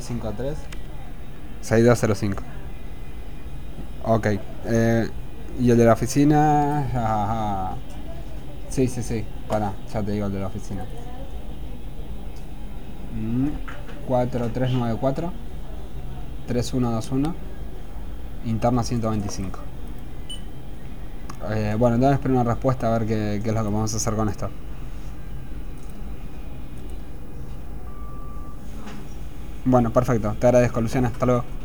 753 6205. Ok. Y el de la oficina. Ajá. Sí. Pará, ya te digo el de la oficina. 4394 3121 interna 125. Bueno, entonces espero una respuesta a ver qué es lo que vamos a hacer con esto. Bueno, perfecto. Te agradezco, Luciana. Hasta luego.